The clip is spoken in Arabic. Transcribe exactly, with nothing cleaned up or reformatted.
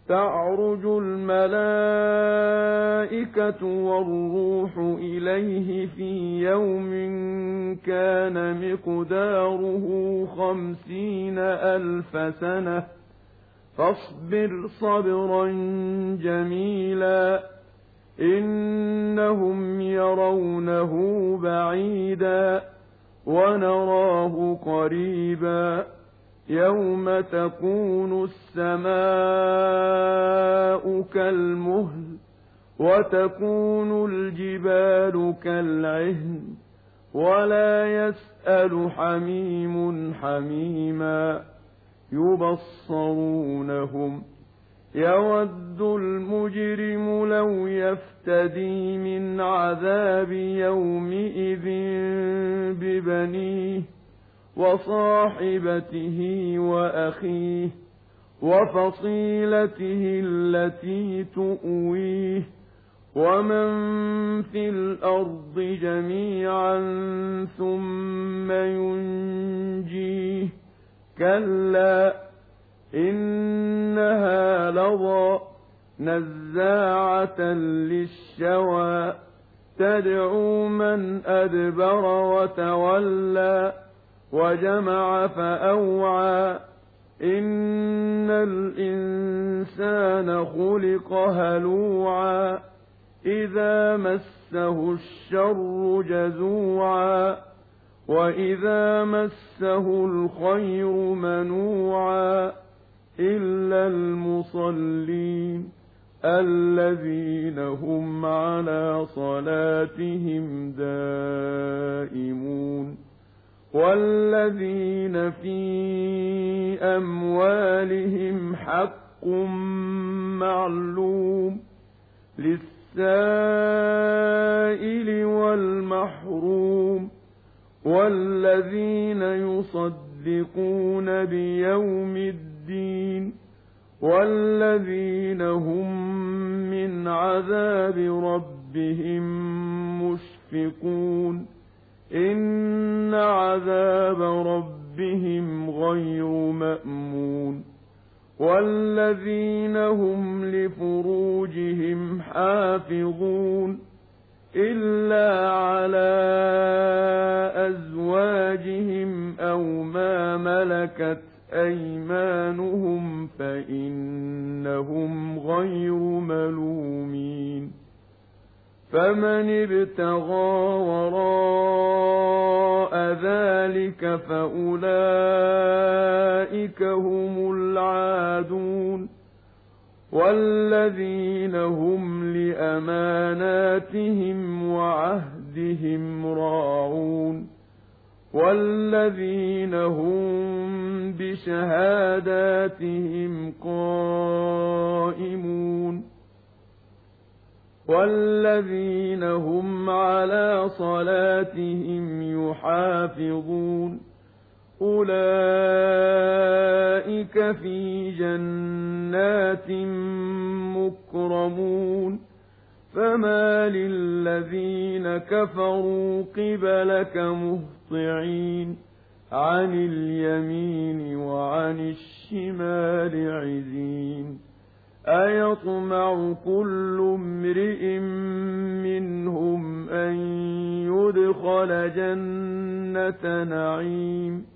تعرج الملائكة والروح إليه في يوم كان مقداره خمسين ألف سنة فاصبر صبرا جميلا إنهم يرونه بعيدا ونراه قريبا يوم تكون السماء كالمهل وتكون الجبال كالعهن ولا يسأل حميم حميما يبصرونهم يود المجرم لو يفتدي من عذاب يومئذ ببنيه وصاحبته وأخيه وفصيلته التي تؤويه ومن في الأرض جميعا ثم ينجيه كلا إنها لظى نزاعة للشوى تدعو من أدبر وتولى وجمع فأوعى إن الإنسان خلق هلوعا إذا مسه الشر جزوعا وإذا مسه الخير منوعا إلا المصلين الذين هم على صلاتهم دائمون والذين في أموالهم حق معلوم للسائل والمحروم والذين يصدقون بيوم الدين والذين هم من عذاب ربهم مشفقون إن عذاب ربهم غير مأمون والذين هم لفروجهم حافظون إلا على أزواجهم أو ما ملكت أيمانهم فإنهم غير ملومين فمن ابتغى وراء ذلك فأولئك هم العادون والذين هم لأماناتهم وعهدهم راعون والذين هم بشهاداتهم قائمون والذين هم على صلاتهم يحافظون أولئك في جنات مكرمون فما للذين كفروا قبلك مهطعين عن اليمين وعن الشمال عزين أيطمع كل امرئ منهم أن يدخل جنة نعيم